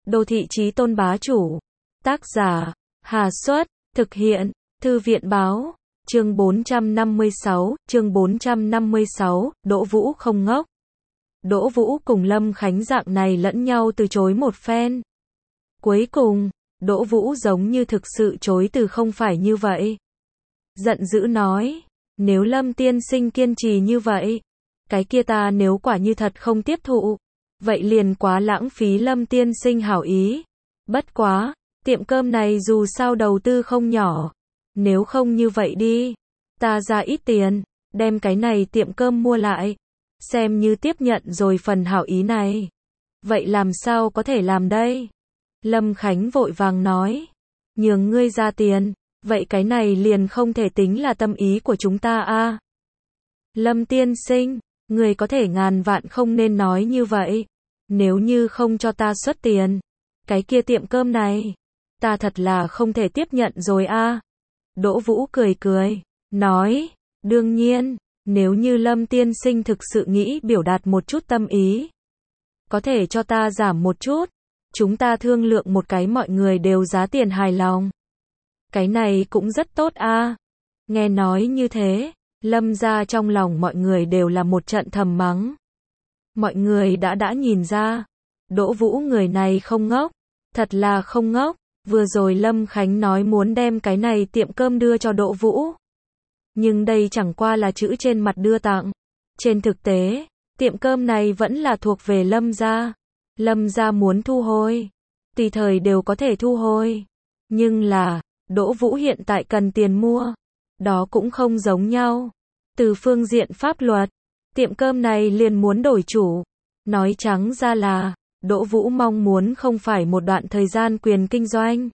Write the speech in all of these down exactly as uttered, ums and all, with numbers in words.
Đô thị chí tôn bá chủ. Tác giả, Hà Xuất, thực hiện, Thư viện báo, chương bốn trăm năm mươi sáu, chương bốn trăm năm mươi sáu, Đỗ Vũ không ngốc. Đỗ Vũ cùng Lâm Khánh dạng này lẫn nhau từ chối một phen. Cuối cùng, Đỗ Vũ giống như thực sự chối từ không phải như vậy. Giận dữ nói, nếu Lâm tiên sinh kiên trì như vậy, cái kia ta nếu quả như thật không tiếp thụ, vậy liền quá lãng phí Lâm tiên sinh hảo ý. Bất quá, tiệm cơm này dù sao đầu tư không nhỏ, nếu không như vậy đi, ta ra ít tiền, đem cái này tiệm cơm mua lại, xem như tiếp nhận rồi phần hảo ý này. Vậy làm sao có thể làm đây? Lâm Khánh vội vàng nói, nhường ngươi ra tiền, vậy cái này liền không thể tính là tâm ý của chúng ta a. Lâm tiên sinh, người có thể ngàn vạn không nên nói như vậy. Nếu như không cho ta xuất tiền, cái kia tiệm cơm này, ta thật là không thể tiếp nhận rồi a. Đỗ Vũ cười cười, nói, đương nhiên, nếu như Lâm tiên sinh thực sự nghĩ biểu đạt một chút tâm ý, có thể cho ta giảm một chút, chúng ta thương lượng một cái mọi người đều giá tiền hài lòng. Cái này cũng rất tốt a. Nghe nói như thế, Lâm gia trong lòng mọi người đều là một trận thầm mắng. Mọi người đã đã nhìn ra, Đỗ Vũ người này không ngốc, thật là không ngốc. Vừa rồi Lâm Khánh nói muốn đem cái này tiệm cơm đưa cho Đỗ Vũ. Nhưng đây chẳng qua là chữ trên mặt đưa tặng. Trên thực tế, tiệm cơm này vẫn là thuộc về Lâm gia. Lâm gia muốn thu hồi, tùy thời đều có thể thu hồi. Nhưng là, Đỗ Vũ hiện tại cần tiền mua. Đó cũng không giống nhau. Từ phương diện pháp luật, tiệm cơm này liền muốn đổi chủ. Nói trắng ra là, Đỗ Vũ mong muốn không phải một đoạn thời gian quyền kinh doanh.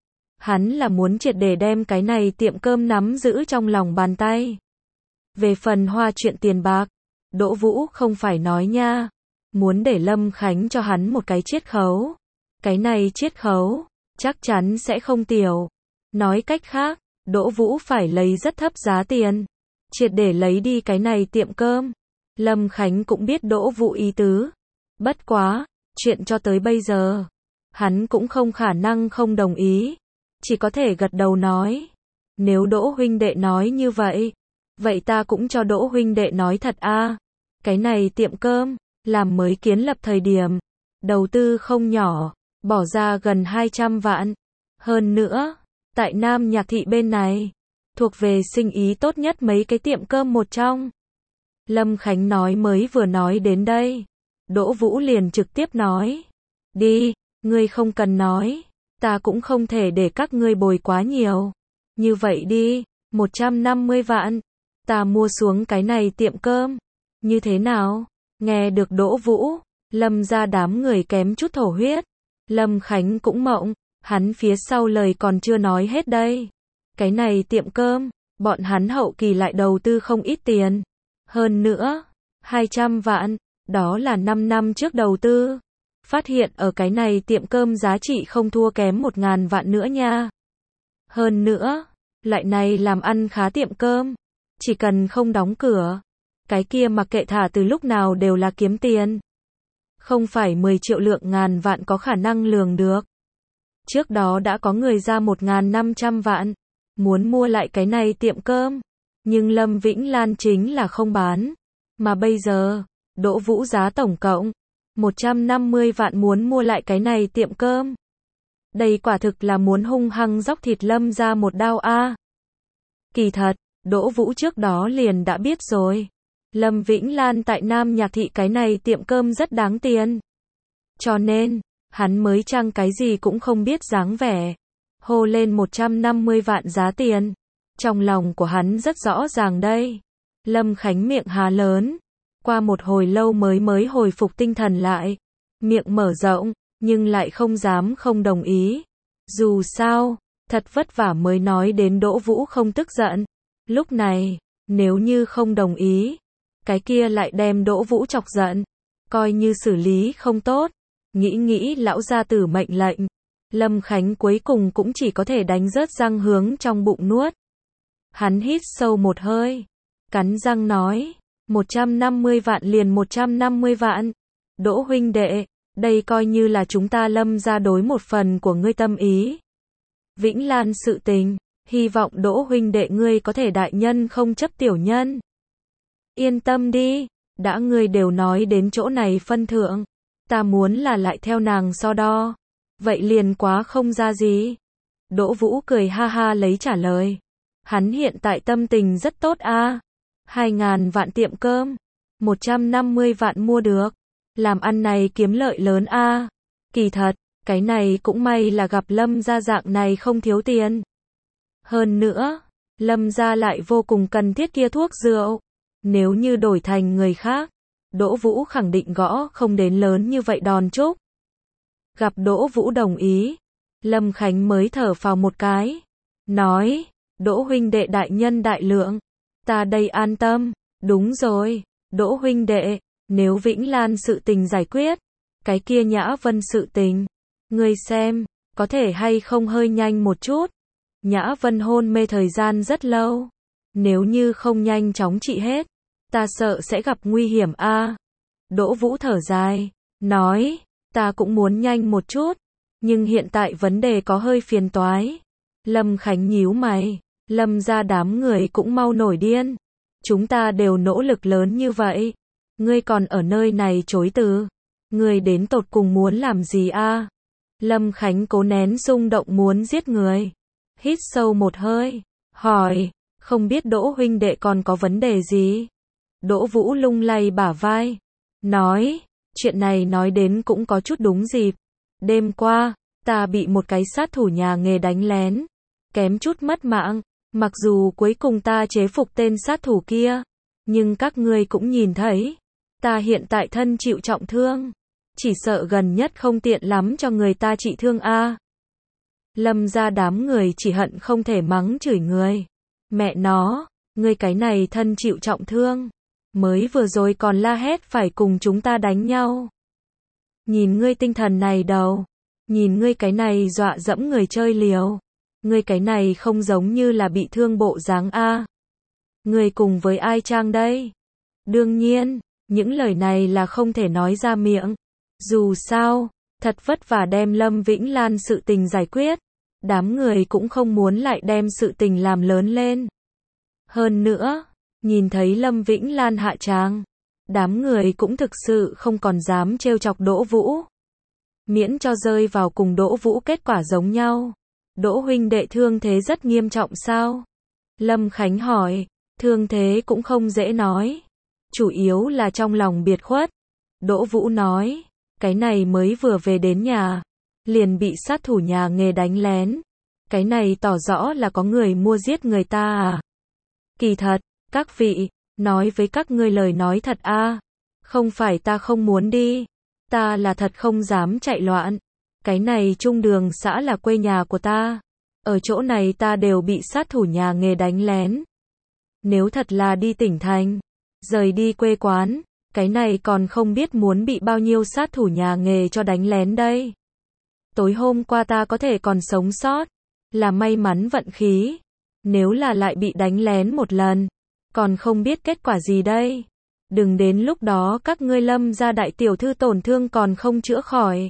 Hắn là muốn triệt để đem cái này tiệm cơm nắm giữ trong lòng bàn tay. Về phần hoa chuyện tiền bạc, Đỗ Vũ không phải nói nha. Muốn để Lâm Khánh cho hắn một cái chiết khấu. Cái này chiết khấu, chắc chắn sẽ không tiểu. Nói cách khác, Đỗ Vũ phải lấy rất thấp giá tiền, triệt để lấy đi cái này tiệm cơm. Lâm Khánh cũng biết Đỗ Vũ ý tứ. Bất quá, chuyện cho tới bây giờ, hắn cũng không khả năng không đồng ý. Chỉ có thể gật đầu nói. Nếu Đỗ huynh đệ nói như vậy, vậy ta cũng cho Đỗ huynh đệ nói thật a. Cái này tiệm cơm, làm mới kiến lập thời điểm, đầu tư không nhỏ, bỏ ra gần hai trăm vạn. Hơn nữa, tại Nam Nhạc Thị bên này, thuộc về sinh ý tốt nhất mấy cái tiệm cơm một trong. Lâm Khánh nói mới vừa nói đến đây, Đỗ Vũ liền trực tiếp nói, đi, ngươi không cần nói, ta cũng không thể để các ngươi bồi quá nhiều. Như vậy đi, một trăm năm mươi vạn, ta mua xuống cái này tiệm cơm, như thế nào? Nghe được Đỗ Vũ, Lâm gia đám người kém chút thổ huyết. Lâm Khánh cũng mộng, hắn phía sau lời còn chưa nói hết đây. Cái này tiệm cơm, bọn hắn hậu kỳ lại đầu tư không ít tiền. Hơn nữa, hai trăm vạn, đó là năm năm trước đầu tư. Phát hiện ở cái này tiệm cơm giá trị không thua kém một ngàn vạn nữa nha. Hơn nữa, loại này làm ăn khá tiệm cơm, chỉ cần không đóng cửa, cái kia mặc kệ thả từ lúc nào đều là kiếm tiền. Không phải mười triệu lượng ngàn vạn có khả năng lường được. Trước đó đã có người ra một nghìn năm trăm vạn, muốn mua lại cái này tiệm cơm. Nhưng Lâm Vĩnh Lan chính là không bán. Mà bây giờ, Đỗ Vũ giá tổng cộng, một trăm năm mươi vạn muốn mua lại cái này tiệm cơm. Đây quả thực là muốn hung hăng dóc thịt Lâm ra một đao a. Kỳ thật, Đỗ Vũ trước đó liền đã biết rồi. Lâm Vĩnh Lan tại Nam Nhạc Thị cái này tiệm cơm rất đáng tiền. Cho nên, hắn mới chăng cái gì cũng không biết dáng vẻ. Hô lên một trăm năm mươi vạn giá tiền. Trong lòng của hắn rất rõ ràng đây. Lâm Khánh miệng há lớn. Qua một hồi lâu mới mới hồi phục tinh thần lại. Miệng mở rộng, nhưng lại không dám không đồng ý. Dù sao, thật vất vả mới nói đến Đỗ Vũ không tức giận. Lúc này, nếu như không đồng ý, cái kia lại đem Đỗ Vũ chọc giận. Coi như xử lý không tốt. Nghĩ nghĩ lão gia tử mệnh lệnh. Lâm Khánh cuối cùng cũng chỉ có thể đánh rớt răng hướng trong bụng nuốt. Hắn hít sâu một hơi. Cắn răng nói. một trăm năm mươi vạn liền một trăm năm mươi vạn. Đỗ huynh đệ, Đây coi như là chúng ta Lâm gia đối một phần của ngươi tâm ý. Vĩnh Lan sự tình, hy vọng Đỗ huynh đệ ngươi có thể đại nhân không chấp tiểu nhân. Yên tâm đi, đã ngươi đều nói đến chỗ này phân thượng, ta muốn là lại theo nàng so đo, vậy liền quá không ra gì. Đỗ Vũ cười ha ha lấy trả lời. Hắn hiện tại tâm tình rất tốt a. Hai ngàn vạn tiệm cơm, một trăm năm mươi vạn mua được. Làm ăn này kiếm lợi lớn a. Kỳ thật, cái này cũng may là gặp Lâm gia dạng này không thiếu tiền. Hơn nữa, Lâm gia lại vô cùng cần thiết kia thuốc rượu. Nếu như đổi thành người khác, Đỗ Vũ khẳng định gõ không đến lớn như vậy đòn chúc. Gặp Đỗ Vũ đồng ý, Lâm Khánh mới thở phào một cái. Nói, Đỗ huynh đệ đại nhân đại lượng, ta đây an tâm. Đúng rồi, Đỗ huynh đệ, nếu Vĩnh Lan sự tình giải quyết, cái kia Nhã Vân sự tình, ngươi xem, có thể hay không hơi nhanh một chút. Nhã Vân hôn mê thời gian rất lâu, nếu như không nhanh chóng trị hết, ta sợ sẽ gặp nguy hiểm a. Đỗ Vũ thở dài, nói, ta cũng muốn nhanh một chút, nhưng hiện tại vấn đề có hơi phiền toái. Lâm Khánh nhíu mày, Lâm gia đám người cũng mau nổi điên. Chúng ta đều nỗ lực lớn như vậy, ngươi còn ở nơi này chối từ. Ngươi đến tột cùng muốn làm gì a? Lâm Khánh cố nén rung động muốn giết người. Hít sâu một hơi, hỏi, không biết Đỗ huynh đệ còn có vấn đề gì? Đỗ Vũ lung lay bả vai, nói, chuyện này nói đến cũng có chút đúng dịp. Đêm qua, ta bị một cái sát thủ nhà nghề đánh lén, kém chút mất mạng. Mặc dù cuối cùng ta chế phục tên sát thủ kia, nhưng các ngươi cũng nhìn thấy, ta hiện tại thân chịu trọng thương, chỉ sợ gần nhất không tiện lắm cho người ta trị thương a. Lâm gia đám người chỉ hận không thể mắng chửi người. Mẹ nó, ngươi cái này thân chịu trọng thương, mới vừa rồi còn la hét phải cùng chúng ta đánh nhau. Nhìn ngươi tinh thần này đâu, nhìn ngươi cái này dọa dẫm người chơi liều. Ngươi cái này không giống như là bị thương bộ dáng a. Ngươi cùng với ai trang đây? Đương nhiên, những lời này là không thể nói ra miệng. Dù sao, thật vất vả đem Lâm Vĩnh Lan sự tình giải quyết, đám người cũng không muốn lại đem sự tình làm lớn lên. Hơn nữa, nhìn thấy Lâm Vĩnh Lan hạ tràng, đám người cũng thực sự không còn dám trêu chọc Đỗ Vũ. Miễn cho rơi vào cùng Đỗ Vũ kết quả giống nhau. Đỗ huynh đệ thương thế rất nghiêm trọng sao? Lâm Khánh hỏi, thương thế cũng không dễ nói. Chủ yếu là trong lòng biệt khuất. Đỗ Vũ nói, cái này mới vừa về đến nhà, liền bị sát thủ nhà nghề đánh lén. Cái này tỏ rõ là có người mua giết người ta à? Kỳ thật, các vị, nói với các ngươi lời nói thật a, à. Không phải ta không muốn đi, ta là thật không dám chạy loạn. Cái này Trung Đường xã là quê nhà của ta. Ở chỗ này ta đều bị sát thủ nhà nghề đánh lén. Nếu thật là đi tỉnh thành, rời đi quê quán, cái này còn không biết muốn bị bao nhiêu sát thủ nhà nghề cho đánh lén đây. Tối hôm qua ta có thể còn sống sót, là may mắn vận khí. Nếu là lại bị đánh lén một lần, còn không biết kết quả gì đây. Đừng đến lúc đó các ngươi Lâm gia đại tiểu thư tổn thương còn không chữa khỏi.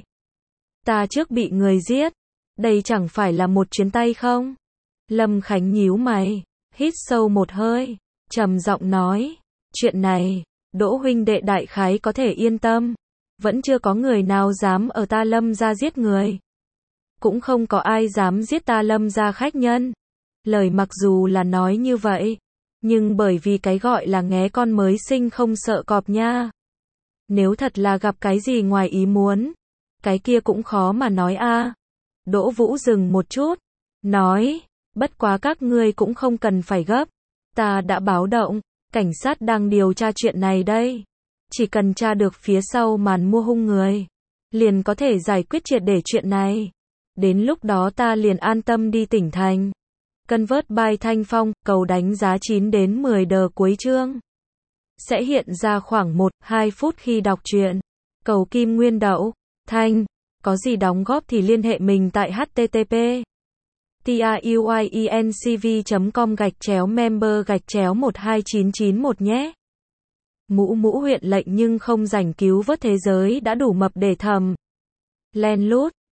Ta trước bị người giết, đây chẳng phải là một chuyến tay không? Lâm Khánh nhíu mày, hít sâu một hơi, trầm giọng nói, chuyện này, Đỗ huynh đệ đại khái có thể yên tâm, vẫn chưa có người nào dám ở ta Lâm gia giết người. Cũng không có ai dám giết ta Lâm gia khách nhân. Lời mặc dù là nói như vậy, nhưng bởi vì cái gọi là nghé con mới sinh không sợ cọp nha. Nếu thật là gặp cái gì ngoài ý muốn, cái kia cũng khó mà nói a. Đỗ Vũ dừng một chút, nói, bất quá các ngươi cũng không cần phải gấp, ta đã báo động, cảnh sát đang điều tra chuyện này đây. Chỉ cần tra được phía sau màn mua hung người, liền có thể giải quyết triệt để chuyện này. Đến lúc đó ta liền an tâm đi tỉnh thành. Convert by Thanh Phong, cầu đánh giá chín đến mười đờ cuối chương. Sẽ hiện ra khoảng một đến hai phút khi đọc truyện. Cầu Kim Nguyên Đậu, Thanh, có gì đóng góp thì liên hệ mình tại h t t p truyencv chấm com gạch chéo member gạch chéo một hai chín chín một nhé. Mũ mũ huyện lệnh nhưng không giành cứu vớt thế giới đã đủ mập để thầm. Len lút.